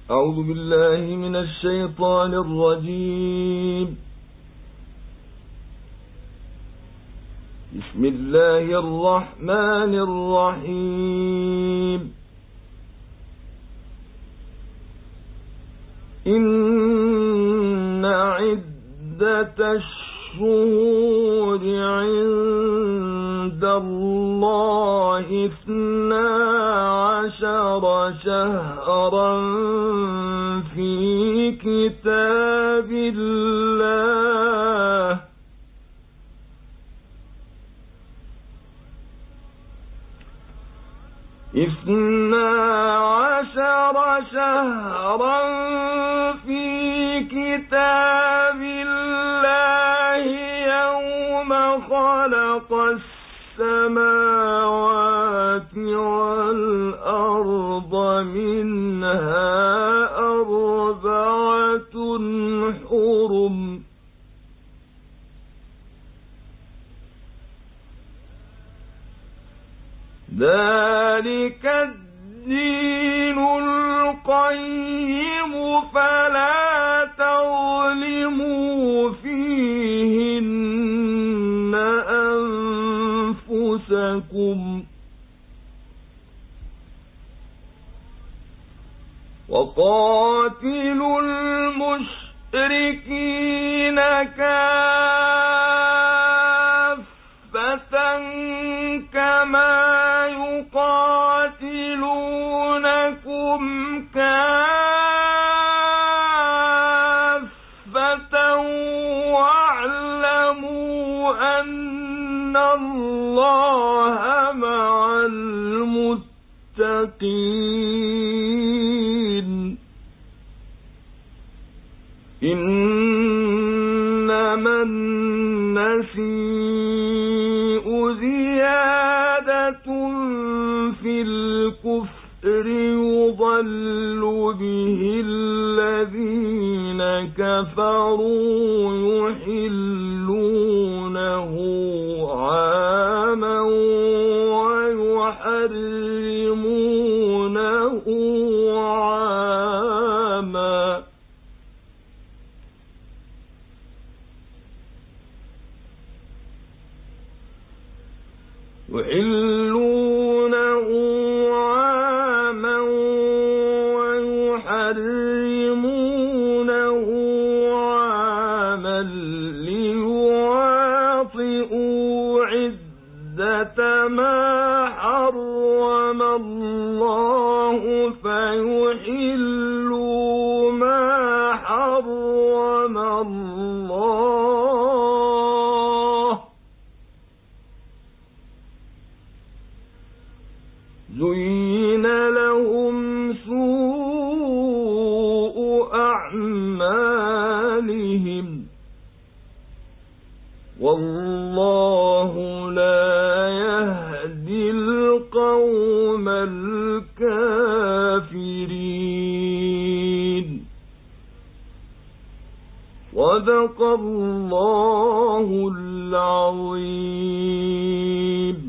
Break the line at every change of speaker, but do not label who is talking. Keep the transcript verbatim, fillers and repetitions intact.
أعوذ بالله من الشيطان الرجيم. بسم الله الرحمن الرحيم. إن عدة الشهور عند الله اثنا عشر شهرا في كتاب الله اثنا عشر شهرا في كتاب الله يوم خلق السماوات والأرض منها أربعة حرم ذلك الدين القيم فلا تظلموا فيهن أنفسكم وقاتلوا المشركين كافة كما يقاتلونكم كافة واعلموا أن الله مع المتقين. إنما النسيء زيادة في الكفر يضل به الذين كفروا يحلونه عاما ويحرمونه عاما يحلونه عاما ويحرمونه عاما ليواطئوا عدة ما حرم الله فيحلوا ما حرم الله. زين لهم سوء أعمالهم والله لا يهدي القوم الكافرين. صدق الله العظيم.